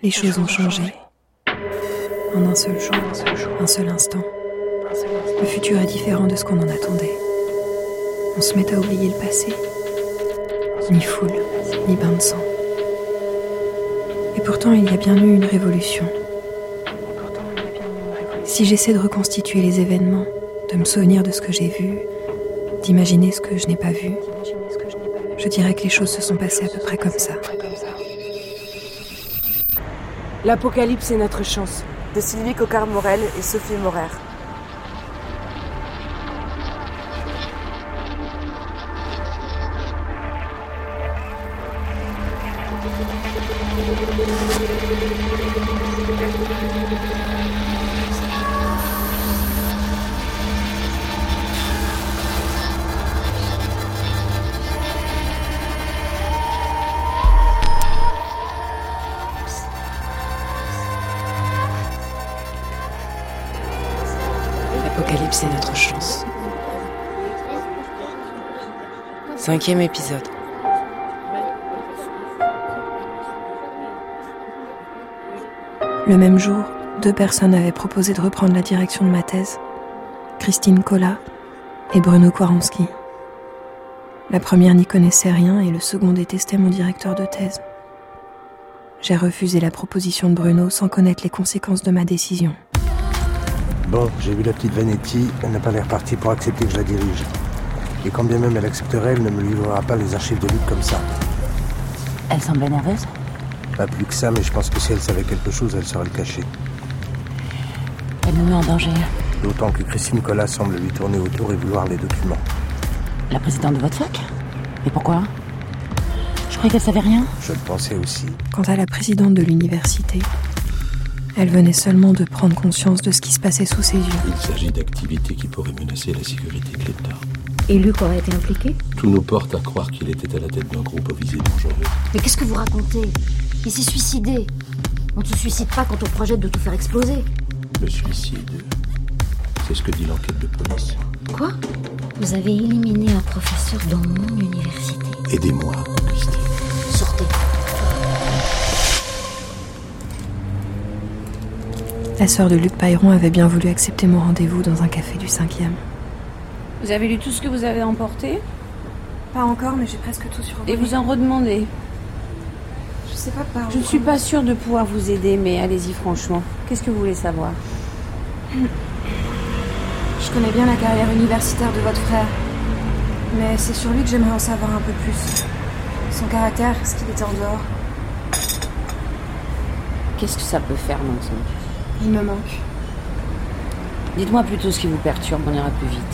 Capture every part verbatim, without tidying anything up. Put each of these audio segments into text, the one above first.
Les choses ont changé. En un seul jour, un seul instant. Le futur est différent de ce qu'on en attendait. On se met à oublier le passé. Ni foule, ni bain de sang. Et pourtant, il y a bien eu une révolution. Si j'essaie de reconstituer les événements, de me souvenir de ce que j'ai vu, d'imaginer ce que je n'ai pas vu, je dirais que les choses se sont passées à peu près comme ça. L'Apocalypse est notre chance, de Sylvie Coquart-Morel et Sophie Morer. L'Apocalypse est notre chance. Cinquième épisode. Le même jour, deux personnes avaient proposé de reprendre la direction de ma thèse, Christine Collat et Bruno Kwaronsky. La première n'y connaissait rien et le second détestait mon directeur de thèse. J'ai refusé la proposition de Bruno sans connaître les conséquences de ma décision. Bon, j'ai vu la petite Vanetti, elle n'a pas l'air partie pour accepter que je la dirige. Et quand bien même elle accepterait, elle ne me livrera pas les archives de Luc comme ça. Elle semblait nerveuse ? Pas plus que ça, mais je pense que si elle savait quelque chose, elle saurait le cacher. Elle nous met en danger. D'autant que Christine Collat semble lui tourner autour et vouloir les documents. La présidente de votre fac ? Et pourquoi ? Je croyais qu'elle savait rien. Je le pensais aussi. Quant à la présidente de l'université, elle venait seulement de prendre conscience de ce qui se passait sous ses yeux. Il s'agit d'activités qui pourraient menacer la sécurité de l'État. Et Luc aurait été impliqué ? Tout nous porte à croire qu'il était à la tête d'un groupe aux visées dangereuses. Mais qu'est-ce que vous racontez ? Il s'est suicidé. On ne se suicide pas quand on projette de tout faire exploser. Le suicide, c'est ce que dit l'enquête de police. Quoi ? Vous avez éliminé un professeur dans mon université. Aidez-moi, Christine. Sortez. La sœur de Luc Pailleron avait bien voulu accepter mon rendez-vous dans un café du cinquième. Vous avez lu tout ce que vous avez emporté ? Pas encore, mais j'ai presque tout survolé. Et vous en redemandez ? Je sais pas par où. Je ne suis pas sûre de pouvoir vous aider, mais allez-y franchement. Qu'est-ce que vous voulez savoir ? Je connais bien la carrière universitaire de votre frère. Mais c'est sur lui que j'aimerais en savoir un peu plus. Son caractère, ce qu'il était en dehors. Qu'est-ce que ça peut faire maintenant ? Il me manque. Dites-moi plutôt ce qui vous perturbe, on ira plus vite.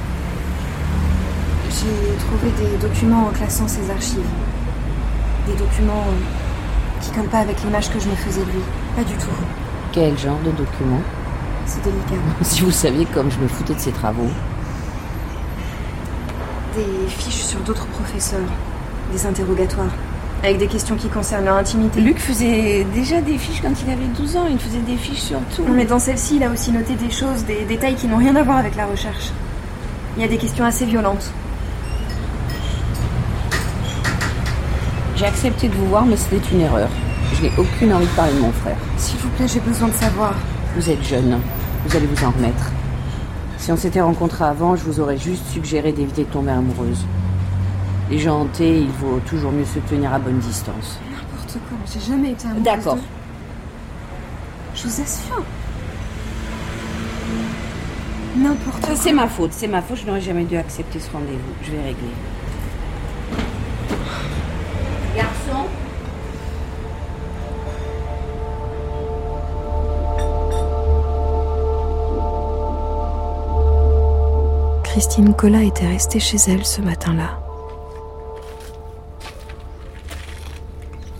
J'ai trouvé des documents en classant ses archives. Des documents qui collent pas avec l'image que je me faisais de lui. Pas du tout. Quel genre de documents ? C'est délicat. Si vous saviez comme je me foutais de ses travaux. Des fiches sur d'autres professeurs. Des interrogatoires. Avec des questions qui concernent leur intimité. Luc faisait déjà des fiches quand il avait douze ans. Il faisait des fiches sur tout. Mais dans celle-ci, il a aussi noté des choses, des détails qui n'ont rien à voir avec la recherche. Il y a des questions assez violentes. J'ai accepté de vous voir, mais c'était une erreur. Je n'ai aucune envie de parler de mon frère. S'il vous plaît, j'ai besoin de savoir. Vous êtes jeune, vous allez vous en remettre. Si on s'était rencontrés avant, je vous aurais juste suggéré d'éviter de tomber amoureuse. Les gens hantés, il vaut toujours mieux se tenir à bonne distance. N'importe quoi, j'ai jamais été amoureuse. D'accord. De... Je vous assure. N'importe quoi. C'est ma faute, c'est ma faute, je n'aurais jamais dû accepter ce rendez-vous. Je vais régler. Garçon. Christine Collat était restée chez elle ce matin-là. Christine ?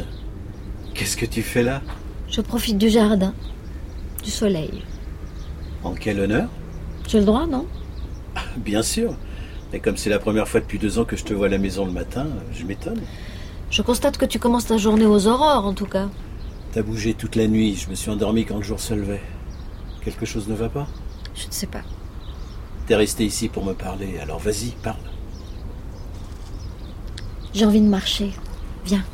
Qu'est-ce que tu fais là ? Je profite du jardin, du soleil. En quel honneur ? J'ai le droit, non ? Bien sûr. Mais comme c'est la première fois depuis deux ans que je te vois à la maison le matin, je m'étonne. Je constate que tu commences ta journée aux aurores, en tout cas. T'as bougé toute la nuit, je me suis endormi quand le jour se levait. Quelque chose ne va pas ? Je ne sais pas. T'es resté ici pour me parler, alors vas-y, parle. J'ai envie de marcher. Viens.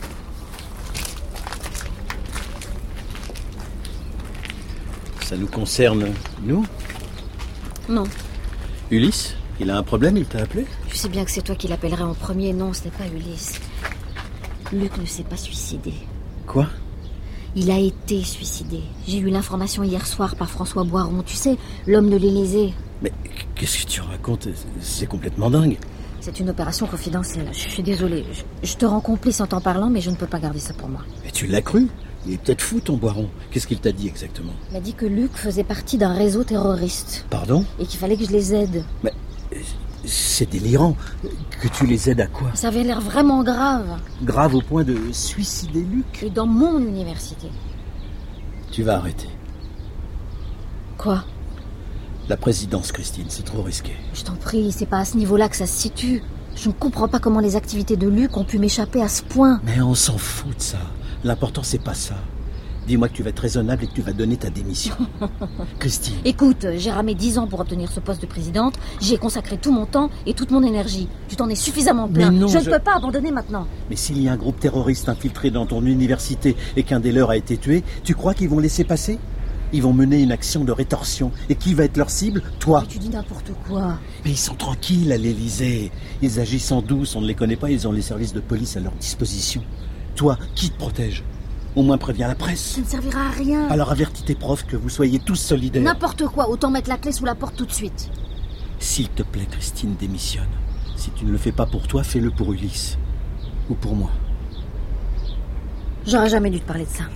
Ça nous concerne, nous? Non. Ulysse? Il a un problème, il t'a appelé? Tu sais bien que c'est toi qui l'appellerais en premier. Non, ce n'est pas Ulysse. Luc ne s'est pas suicidé. Quoi? Il a été suicidé. J'ai eu l'information hier soir par François Boiron. Tu sais, l'homme de l'Élysée. Mais qu'est-ce que tu racontes? C'est complètement dingue. C'est une opération confidentielle. Je suis désolée. Je, je te rends complice en t'en parlant, mais je ne peux pas garder ça pour moi. Mais tu l'as cru? Il est peut-être fou, ton Boiron. Qu'est-ce qu'il t'a dit exactement? Il m'a dit que Luc faisait partie d'un réseau terroriste. Pardon? Et qu'il fallait que je les aide. Mais c'est délirant. Que tu les aides à quoi? Ça avait l'air vraiment grave. Grave au point de suicider Luc? Et dans mon université. Tu vas arrêter. Quoi? La présidence, Christine, c'est trop risqué. Je t'en prie, c'est pas à ce niveau-là que ça se situe. Je ne comprends pas comment les activités de Luc ont pu m'échapper à ce point. Mais on s'en fout de ça. L'important, c'est pas ça. Dis-moi que tu vas être raisonnable et que tu vas donner ta démission. Christine. Écoute, j'ai ramé dix ans pour obtenir ce poste de présidente. J'y ai consacré tout mon temps et toute mon énergie. Tu t'en es suffisamment plaint. Mais non, je, je ne peux pas abandonner maintenant. Mais s'il y a un groupe terroriste infiltré dans ton université et qu'un des leurs a été tué, tu crois qu'ils vont laisser passer? Ils vont mener une action de rétorsion. Et qui va être leur cible? Toi. Mais tu dis n'importe quoi. Mais ils sont tranquilles à l'Élysée. Ils agissent en douce, on ne les connaît pas, ils ont les services de police à leur disposition. Toi, qui te protège? Au moins préviens la presse. Ça ne servira à rien. Alors avertis tes profs que vous soyez tous solidaires. N'importe quoi, autant mettre la clé sous la porte tout de suite. S'il te plaît, Christine, démissionne. Si tu ne le fais pas pour toi, fais-le pour Ulysse. Ou pour moi. J'aurais jamais dû te parler de ça.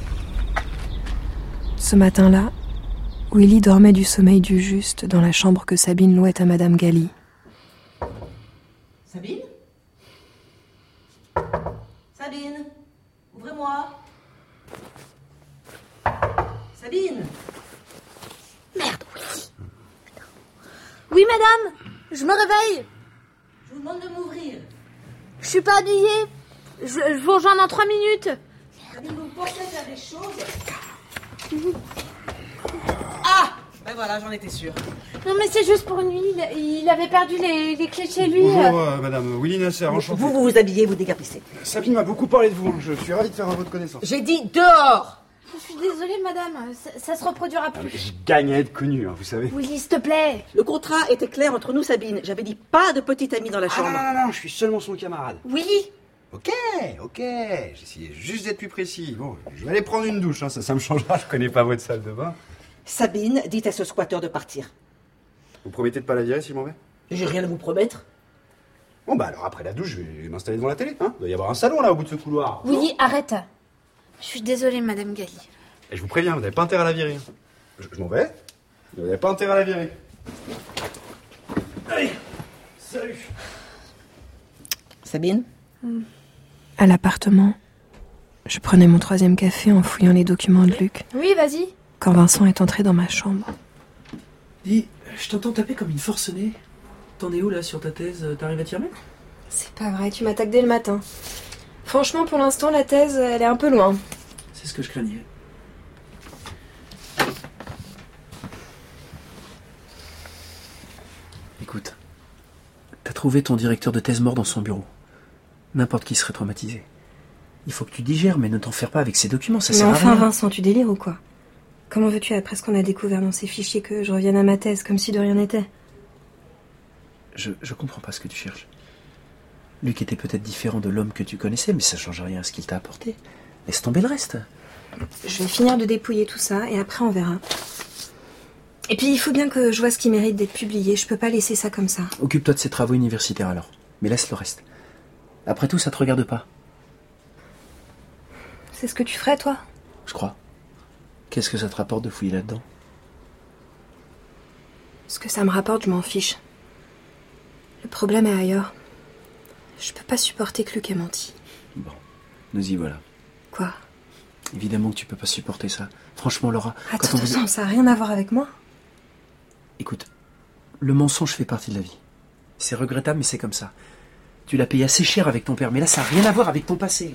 Ce matin-là, Willy dormait du sommeil du juste dans la chambre que Sabine louait à Madame Gali. Sabine? Sabine? Ouvrez-moi. Sabine? Merde, Willy. Oui, madame. Je me réveille. Je vous demande de m'ouvrir. Je suis pas habillée. Je, je vous rejoins dans trois minutes. Sabine, vous pensez faire des choses? Ah! Ben voilà, j'en étais sûre. Non, mais c'est juste pour une nuit. Il, il avait perdu les, les clés de chez lui. Bonjour, euh, madame Willy Nasser, enchanté. Vous, vous vous habillez, vous dégarpissez. Sabine m'a beaucoup parlé de vous. Je suis ravi de faire votre connaissance. J'ai dit dehors! Je suis désolée, madame. Ça, ça se reproduira plus. Je gagne à être connu, hein, vous savez. Willy, s'il te plaît. Le contrat était clair entre nous, Sabine. J'avais dit pas de petite amie dans la Ah, chambre. non, non, non, non, je suis seulement son camarade. Willy. Ok, ok. J'essayais juste d'être plus précis. Bon, je vais aller prendre une douche, hein, ça, ça me changera. Je connais pas votre salle de bain. Sabine, dites à ce squatteur de partir. Vous promettez de pas la virer si je m'en vais? J'ai rien à vous promettre. Bon, bah alors après la douche, je vais m'installer devant la télé. Hein. Il doit y avoir un salon là au bout de ce couloir. Willy, arrête. Je suis désolée, madame Gali. Et je vous préviens, vous n'avez pas intérêt à la virer. Je, je m'en vais. Vous n'avez pas intérêt à la virer. Allez, salut. Sabine? À l'appartement, je prenais mon troisième café en fouillant les documents de Luc. Oui, vas-y. Quand Vincent est entré dans ma chambre. Dis, je t'entends taper comme une forcenée. T'en es où là sur ta thèse? T'arrives à t'y remettre? C'est pas vrai, tu m'attaques dès le matin. Franchement, pour l'instant, la thèse, elle est un peu loin. C'est ce que je craignais. Écoute, t'as trouvé ton directeur de thèse mort dans son bureau. N'importe qui serait traumatisé. Il faut que tu digères, mais ne t'en faire pas avec ces documents, ça sert à rien. Mais enfin, Vincent, tu délires ou quoi? Comment veux-tu, après ce qu'on a découvert dans ces fichiers, que je revienne à ma thèse, comme si de rien n'était? Je, je comprends pas ce que tu cherches. Luc était peut-être différent de l'homme que tu connaissais, mais ça change rien à ce qu'il t'a apporté. Laisse tomber le reste. Je vais finir de dépouiller tout ça, et après on verra. Et puis il faut bien que je vois ce qui mérite d'être publié, je peux pas laisser ça comme ça. Occupe-toi de ces travaux universitaires alors, mais laisse le reste. Après tout, ça te regarde pas. C'est ce que tu ferais, toi? Je crois. Qu'est-ce que ça te rapporte de fouiller là-dedans? Ce que ça me rapporte, je m'en fiche. Le problème est ailleurs. Je peux pas supporter que Luc ait menti. Bon, nous y voilà. Quoi? Évidemment que tu peux pas supporter ça. Franchement, Laura... Attends, quand on vous... attends, ça a rien à voir avec moi. Écoute, le mensonge fait partie de la vie. C'est regrettable, mais c'est comme ça. Tu l'as payé assez cher avec ton père, mais là, ça n'a rien à voir avec ton passé.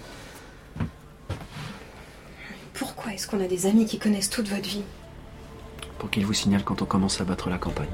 Pourquoi est-ce qu'on a des amis qui connaissent toute votre vie? Pour qu'ils vous signalent quand on commence à battre la campagne.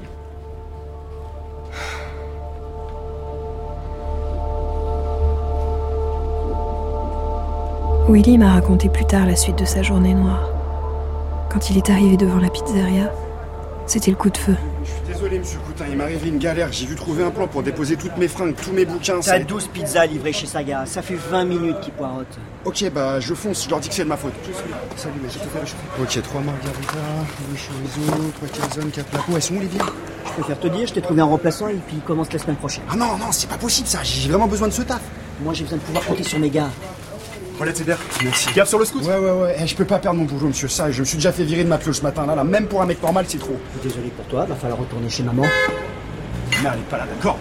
Willy m'a raconté plus tard la suite de sa journée noire. Quand il est arrivé devant la pizzeria, c'était le coup de feu. Je suis désolé, monsieur Coutin, il m'est arrivé une galère. J'ai dû trouver un plan pour déposer toutes mes fringues, tous mes bouquins. T'as douze pizzas livrées chez Saga. Ça fait vingt minutes qu'ils poireautent. Ok, bah je fonce, je leur dis que c'est de ma faute. Je suis... Salut, mais je te fais réchauffer. Ok, trois margaritas, deux chorizo, trois calzones, quatre plats. Elles sont où les bières? Je préfère te dire, je t'ai trouvé un remplaçant et puis il commence la semaine prochaine. Ah non, non, c'est pas possible ça. J'ai vraiment besoin de ce taf. Moi, j'ai besoin de pouvoir compter sur mes gars. Relève tes bières. Merci. Gaffe sur le scout. Ouais, ouais, ouais. Eh, je peux pas perdre mon boulot, monsieur. Ça, je me suis déjà fait virer de ma pioche ce matin. Là, là, même pour un mec normal, c'est trop. Désolé pour toi, va falloir retourner chez maman. Mère, elle est pas là, d'accord?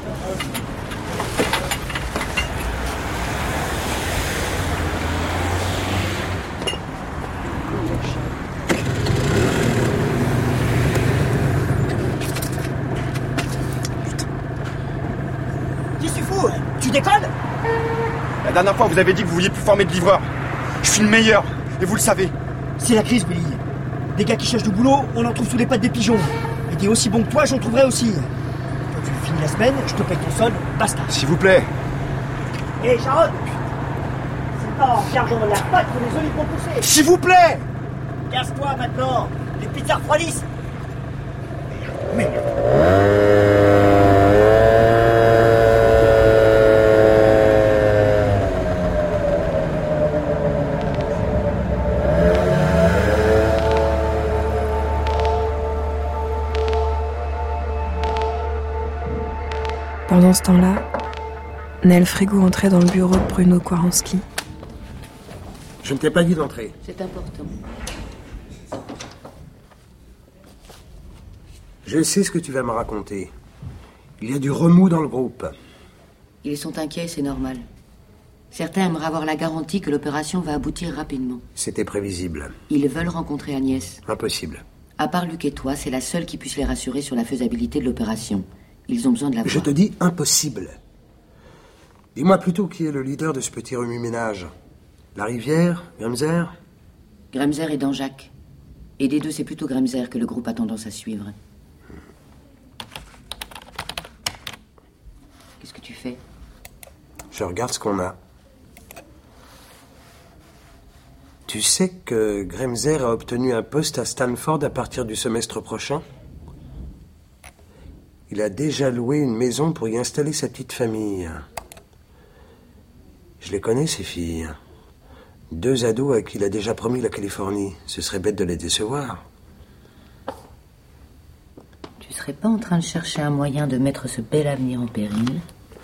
Qu'est-ce que tu fous? Tu déconnes? La dernière fois, vous avez dit que vous vouliez plus former de livreurs. Je suis le meilleur, et vous le savez. C'est la crise, Billy. Des gars qui cherchent du boulot, on en trouve sous les pattes des pigeons. Et des aussi bons que toi, j'en trouverai aussi. Quand tu finis la semaine, je te paye ton solde, basta. S'il vous plaît. Hé, hey, Sharon, c'est pas en chargeant dans la patte que les olives vont pousser. S'il vous plaît. Casse-toi maintenant. Les pizzas refroidissent. Merde. Pendant ce temps-là, Nel Frégo entrait dans le bureau de Bruno Kwaranski. Je ne t'ai pas dit d'entrer. C'est important. Je sais ce que tu vas me raconter. Il y a du remous dans le groupe. Ils sont inquiets, c'est normal. Certains aimeraient avoir la garantie que l'opération va aboutir rapidement. C'était prévisible. Ils veulent rencontrer Agnès. Impossible. À part Luc et toi, c'est la seule qui puisse les rassurer sur la faisabilité de l'opération. Ils ont besoin de la voir. Je te dis impossible. Dis-moi plutôt qui est le leader de ce petit remue-ménage. La Rivière, Gremser? Gremser et Danjac. Et des deux, c'est plutôt Gremser que le groupe a tendance à suivre. Qu'est-ce que tu fais? Je regarde ce qu'on a. Tu sais que Gremser a obtenu un poste à Stanford à partir du semestre prochain? Il a déjà loué une maison pour y installer sa petite famille. Je les connais, ces filles. Deux ados à qui il a déjà promis la Californie. Ce serait bête de les décevoir. Tu serais pas en train de chercher un moyen de mettre ce bel avenir en péril?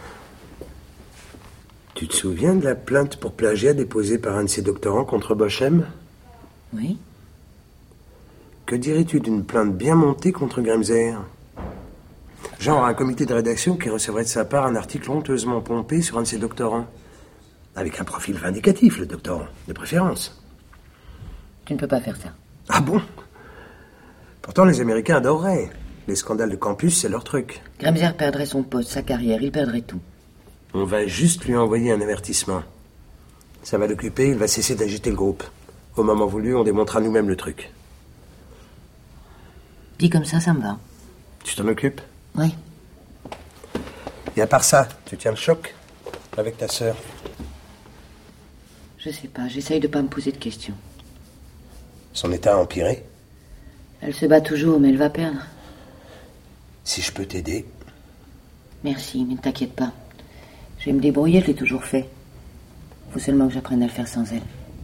Tu te souviens de la plainte pour plagiat déposée par un de ses doctorants contre Bochem? Oui. Que dirais-tu d'une plainte bien montée contre Gremser? Genre un comité de rédaction qui recevrait de sa part un article honteusement pompé sur un de ses doctorants. Avec un profil vindicatif, le doctorant, de préférence. Tu ne peux pas faire ça. Ah bon? Pourtant, les Américains adoreraient. Les scandales de campus, c'est leur truc. Gremser perdrait son poste, sa carrière, il perdrait tout. On va juste lui envoyer un avertissement. Ça va l'occuper, il va cesser d'agiter le groupe. Au moment voulu, on démontrera nous-mêmes le truc. Dit comme ça, ça me va. Tu t'en occupes? Oui. Et à part ça, tu tiens le choc avec ta sœur? Je sais pas, j'essaye de pas me poser de questions. Son état a empiré? Elle se bat toujours, mais elle va perdre. Si je peux t'aider... Merci, mais ne t'inquiète pas. Je vais me débrouiller, je l'ai toujours fait. Faut seulement que j'apprenne à le faire sans elle.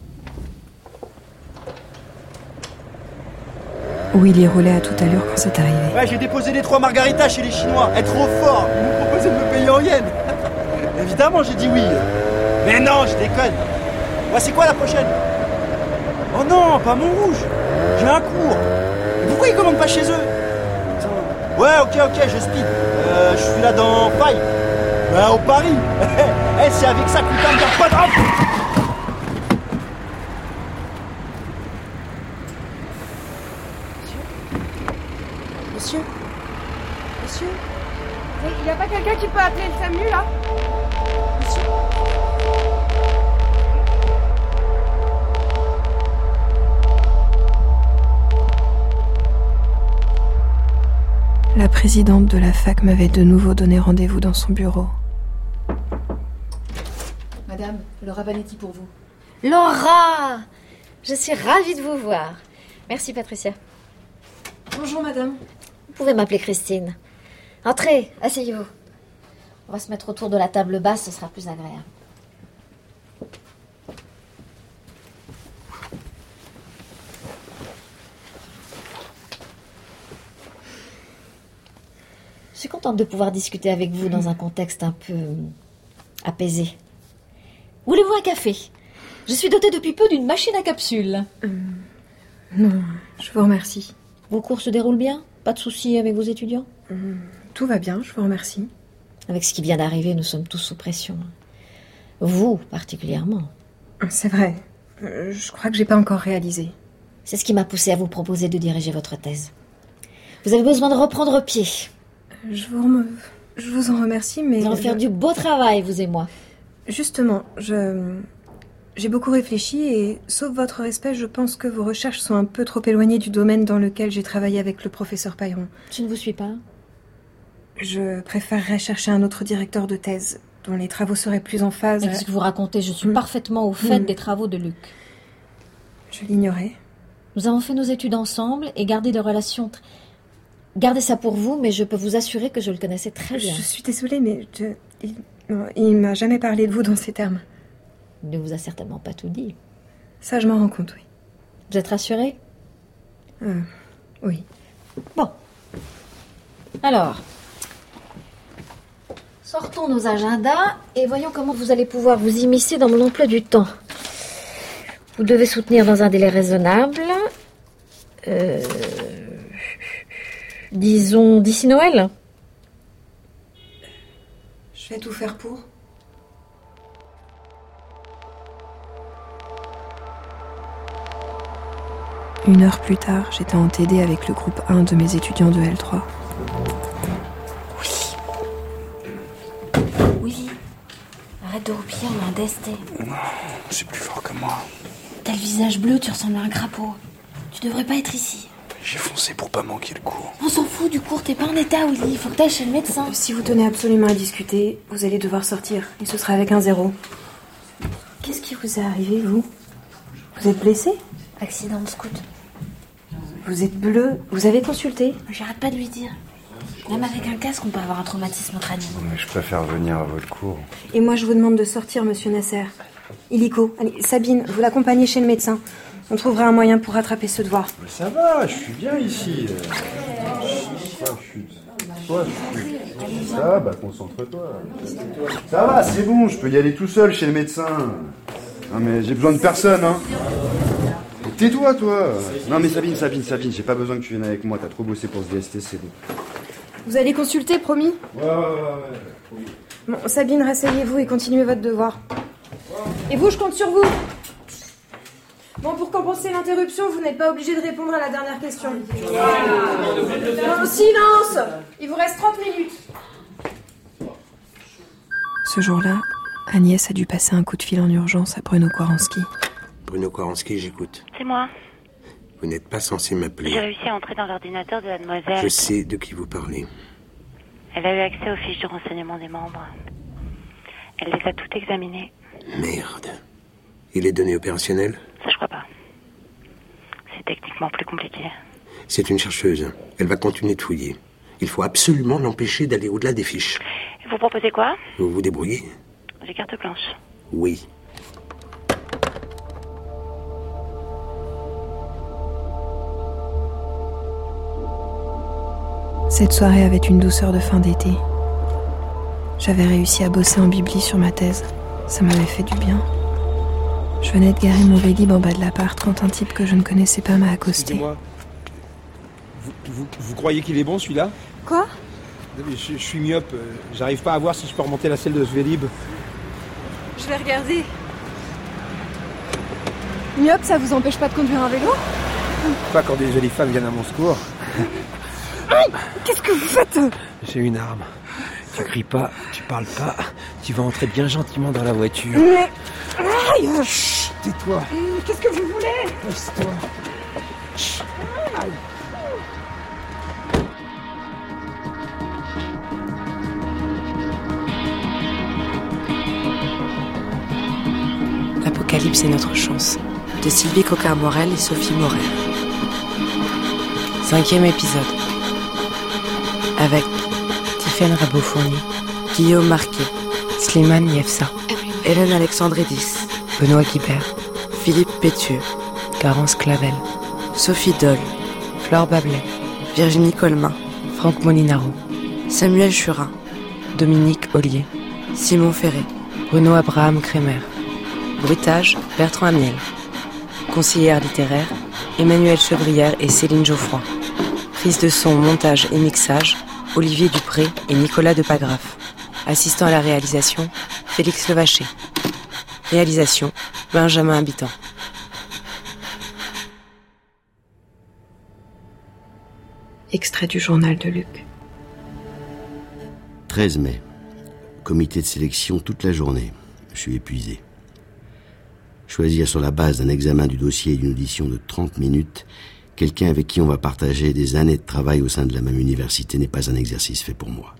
Willy roulait à toute allure quand c'est arrivé. Ouais, j'ai déposé les trois margaritas chez les Chinois. Être trop fort. Ils m'ont proposé de me payer en yens. Évidemment, j'ai dit oui. Mais non, je déconne. Ouais, c'est quoi la prochaine? Oh non, pas Montrouge. J'ai un cours. Mais pourquoi ils commandent pas chez eux? Ouais, ok, ok, je speed. Euh, je suis là dans Paille. Ouais, au Paris. Eh, c'est avec ça que putain me garde pas de rampe. Monsieur? Monsieur? Il n'y a pas quelqu'un qui peut appeler le SAMU, là? Monsieur? La présidente de la fac m'avait de nouveau donné rendez-vous dans son bureau. Madame, le Rabanetti pour vous. Laura! Je suis ravie de vous voir. Merci, Patricia. Bonjour, madame. Vous pouvez m'appeler Christine. Entrez, asseyez-vous. On va se mettre autour de la table basse, ce sera plus agréable. Je suis contente de pouvoir discuter avec vous dans un contexte un peu apaisé. Voulez-vous un café? Je suis dotée depuis peu d'une machine à capsules. Euh, non, je vous remercie. Vos cours se déroulent bien? Pas de soucis avec vos étudiants? euh, Tout va bien, je vous remercie. Avec ce qui vient d'arriver, nous sommes tous sous pression. Vous, particulièrement. C'est vrai. Euh, je crois que j'ai pas encore réalisé. C'est ce qui m'a poussée à vous proposer de diriger votre thèse. Vous avez besoin de reprendre pied. Je vous, rem... je vous en remercie, mais... Vous allez faire je... du beau travail, vous et moi. Justement, je... J'ai beaucoup réfléchi et, sauf votre respect, je pense que vos recherches sont un peu trop éloignées du domaine dans lequel j'ai travaillé avec le professeur Pailleron. Je ne vous suis pas. Je préférerais chercher un autre directeur de thèse, dont les travaux seraient plus en phase... Mais qu'est-ce que vous racontez? Je suis mmh. parfaitement au fait mmh. des travaux de Luc. Je l'ignorais. Nous avons fait nos études ensemble et gardé des relations... Tr... Gardez ça pour vous, mais je peux vous assurer que je le connaissais très bien. Je suis désolée, mais je... il, non, il m'a jamais parlé de vous dans ces termes. Il ne vous a certainement pas tout dit. Ça, je m'en rends compte, oui. Vous êtes rassurée? euh, Oui. Bon. Alors, sortons nos agendas et voyons comment vous allez pouvoir vous immiscer dans mon emploi du temps. Vous devez soutenir dans un délai raisonnable... Euh... Disons d'ici Noël. Je vais tout faire pour. Une heure plus tard, j'étais en T D avec le groupe un de mes étudiants de L trois. Oui. Oui. Arrête de roupiller, on a un D S T. C'est plus fort que moi. T'as le visage bleu, tu ressembles à un crapaud. Tu devrais pas être ici. J'ai foncé pour pas manquer le cours. On s'en fout du cours, t'es pas en état, Willy. Il faut que t'ailles chez le médecin. Si vous tenez absolument à discuter, vous allez devoir sortir. Et ce sera avec un zéro. Qu'est-ce qui vous est arrivé, vous? Vous êtes blessé? Accident de scout. Vous êtes bleu. Vous avez consulté? J'arrête pas de lui dire. Même avec un casque, on peut avoir un traumatisme crânien. Mais je préfère venir à votre cours. Et moi, je vous demande de sortir, monsieur Nasser. Illico, allez, Sabine, vous l'accompagnez chez le médecin. On trouvera un moyen pour rattraper ce devoir. Mais ça va, je suis bien ici. Toi, chute. Toi, chute. Ça va, bah concentre-toi. Ça va, c'est bon, je peux y aller tout seul chez le médecin. Non mais j'ai besoin de personne, hein. Tais-toi, toi. Non mais Sabine, Sabine, Sabine, j'ai pas besoin que tu viennes avec moi. T'as trop bossé pour ce D S T, c'est bon. Vous allez consulter, promis? Ouais, ouais, ouais, ouais. Oui. Bon, Sabine, rasseyez-vous et continuez votre devoir. Et vous, je compte sur vous. Bon, pour compenser l'interruption, vous n'êtes pas obligé de répondre à la dernière question. Non, silence! Il vous reste trente minutes. Ce jour-là, Agnès a dû passer un coup de fil en urgence à Bruno Kwaranski. Bruno Kwaranski, j'écoute. C'est moi. Vous n'êtes pas censé m'appeler. J'ai réussi à entrer dans l'ordinateur de la demoiselle. Je sais de qui vous parlez. Elle a eu accès aux fiches de renseignement des membres. Elle les a toutes examinées. Merde. Et les données opérationnelles? Ça, je crois pas. C'est techniquement plus compliqué. C'est une chercheuse. Elle va continuer de fouiller. Il faut absolument l'empêcher d'aller au-delà des fiches. Et vous proposez quoi? Vous vous débrouillez? J'ai carte blanche. Oui. Cette soirée avait une douceur de fin d'été. J'avais réussi à bosser en bibli sur ma thèse. Ça m'avait fait du bien. Je venais de garer mon Vélib en bas de l'appart quand un type que je ne connaissais pas m'a accosté. Excusez-moi. Vous, vous, vous croyez qu'il est bon celui-là? Quoi? je, je suis myope. J'arrive pas à voir si je peux remonter la selle de ce Vélib. Je vais regarder. Myope, ça vous empêche pas de conduire un vélo? Pas quand des jolies femmes viennent à mon secours. Aïe! Qu'est-ce que vous faites? J'ai une arme. Tu cries pas, tu parles pas, tu vas entrer bien gentiment dans la voiture. Mais... Aïe! Chut, tais-toi. Qu'est-ce que vous voulez? Laisse-toi. Chut. Aïe. L'Apocalypse est notre chance, de Sylvie Coquart-Morel et Sophie Morel. Cinquième épisode. Avec Tiffaine Rabot-Fournier, Guillaume Marquet, Slimane Yefsa, Hélène Alexandridis, Benoît Guibert, Philippe Pétieux, Garance Clavel, Sophie Dole, Flore Bablet, Virginie Colmin, Franck Molinaro, Samuel Churin, Dominique Ollier, Simon Ferré, Bruno Abraham Kremer. Bruitage, Bertrand Amiel. Conseillère littéraire, Emmanuel Chevrière et Céline Geoffroy. Prise de son, montage et mixage, Olivier Dupré et Nicolas Depagraf. Assistant à la réalisation, Félix Levaché. Réalisation, Benjamin Habitant. Extrait du journal de Luc. treize mai. Comité de sélection toute la journée. Je suis épuisé. Choisir sur la base d'un examen du dossier et d'une audition de trente minutes quelqu'un avec qui on va partager des années de travail au sein de la même université n'est pas un exercice fait pour moi.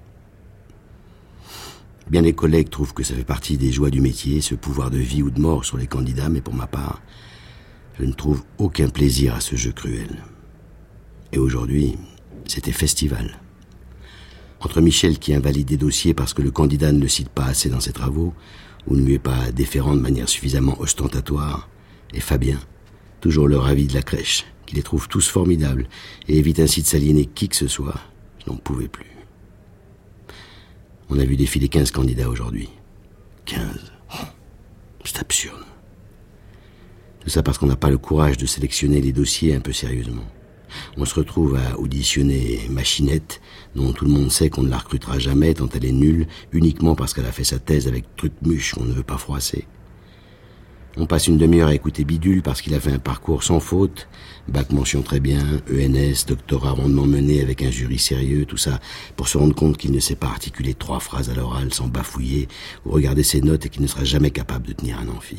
Bien des collègues trouvent que ça fait partie des joies du métier, ce pouvoir de vie ou de mort sur les candidats, mais pour ma part, je ne trouve aucun plaisir à ce jeu cruel. Et aujourd'hui, c'était festival. Entre Michel qui invalide des dossiers parce que le candidat ne le cite pas assez dans ses travaux, ou ne lui est pas déférent de manière suffisamment ostentatoire, et Fabien, toujours le ravi de la crèche, qui les trouve tous formidables, et évite ainsi de s'aliéner qui que ce soit, je n'en pouvais plus. On a vu défiler quinze candidats aujourd'hui. quinze. C'est absurde. Tout ça parce qu'on n'a pas le courage de sélectionner les dossiers un peu sérieusement. On se retrouve à auditionner Machinette, dont tout le monde sait qu'on ne la recrutera jamais tant elle est nulle, uniquement parce qu'elle a fait sa thèse avec Trucmuche qu'on ne veut pas froisser. On passe une demi-heure à écouter Bidule parce qu'il a fait un parcours sans faute, bac mention très bien, E N S, doctorat rondement mené avec un jury sérieux, tout ça pour se rendre compte qu'il ne sait pas articuler trois phrases à l'oral sans bafouiller ou regarder ses notes et qu'il ne sera jamais capable de tenir un amphi.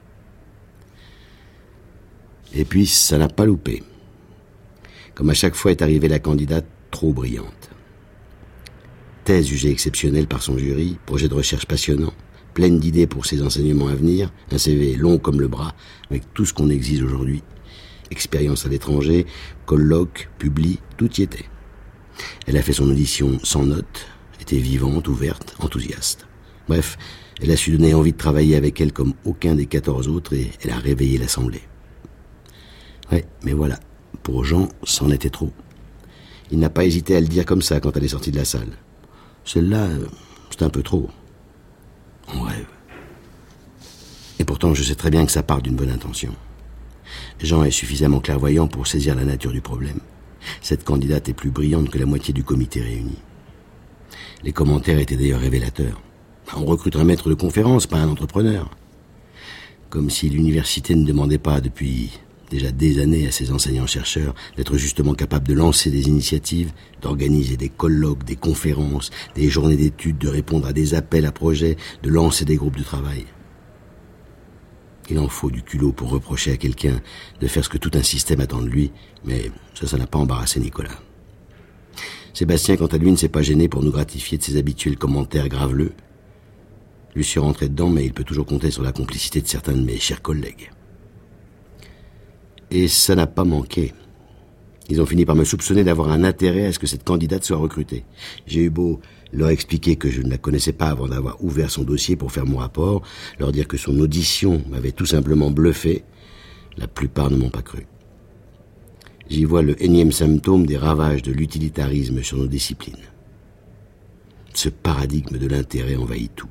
Et puis, ça n'a pas loupé. Comme à chaque fois est arrivée la candidate trop brillante. Thèse jugée exceptionnelle par son jury, projet de recherche passionnant, pleine d'idées pour ses enseignements à venir, un C V long comme le bras, avec tout ce qu'on exige aujourd'hui. Expérience à l'étranger, colloque, publi, tout y était. Elle a fait son audition sans notes, était vivante, ouverte, enthousiaste. Bref, elle a su donner envie de travailler avec elle comme aucun des quatorze autres et elle a réveillé l'assemblée. Ouais, mais voilà. Pour Jean, c'en était trop. Il n'a pas hésité à le dire comme ça quand elle est sortie de la salle. Celle-là, c'est un peu trop. On rêve. Et pourtant, je sais très bien que ça part d'une bonne intention. Jean est suffisamment clairvoyant pour saisir la nature du problème. Cette candidate est plus brillante que la moitié du comité réuni. Les commentaires étaient d'ailleurs révélateurs. On recrute un maître de conférence, pas un entrepreneur. Comme si l'université ne demandait pas depuis déjà des années à ses enseignants-chercheurs d'être justement capables de lancer des initiatives, d'organiser des colloques, des conférences, des journées d'études, de répondre à des appels à projets, de lancer des groupes de travail. Il en faut du culot pour reprocher à quelqu'un de faire ce que tout un système attend de lui, mais ça, ça n'a pas embarrassé Nicolas. Sébastien, quant à lui, ne s'est pas gêné pour nous gratifier de ses habituels commentaires graveleux. Je lui suis rentré dedans, mais il peut toujours compter sur la complicité de certains de mes chers collègues. Et ça n'a pas manqué. Ils ont fini par me soupçonner d'avoir un intérêt à ce que cette candidate soit recrutée. J'ai eu beau leur expliquer que je ne la connaissais pas avant d'avoir ouvert son dossier pour faire mon rapport, leur dire que son audition m'avait tout simplement bluffé, la plupart ne m'ont pas cru. J'y vois le énième symptôme des ravages de l'utilitarisme sur nos disciplines. Ce paradigme de l'intérêt envahit tout.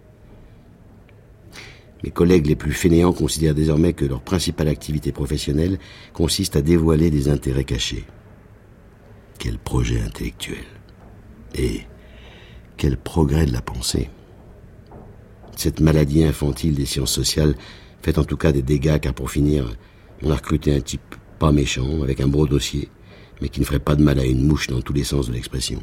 Mes collègues les plus fainéants considèrent désormais que leur principale activité professionnelle consiste à dévoiler des intérêts cachés. Quel projet intellectuel. Et quel progrès de la pensée. Cette maladie infantile des sciences sociales fait en tout cas des dégâts, car pour finir, on a recruté un type pas méchant, avec un beau dossier, mais qui ne ferait pas de mal à une mouche dans tous les sens de l'expression.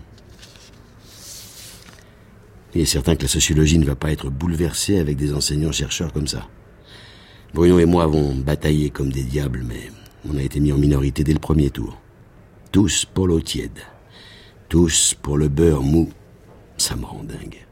Il est certain que la sociologie ne va pas être bouleversée avec des enseignants-chercheurs comme ça. Bruno et moi avons bataillé comme des diables, mais on a été mis en minorité dès le premier tour. Tous pour l'eau tiède. Tous pour le beurre mou. Ça me rend dingue.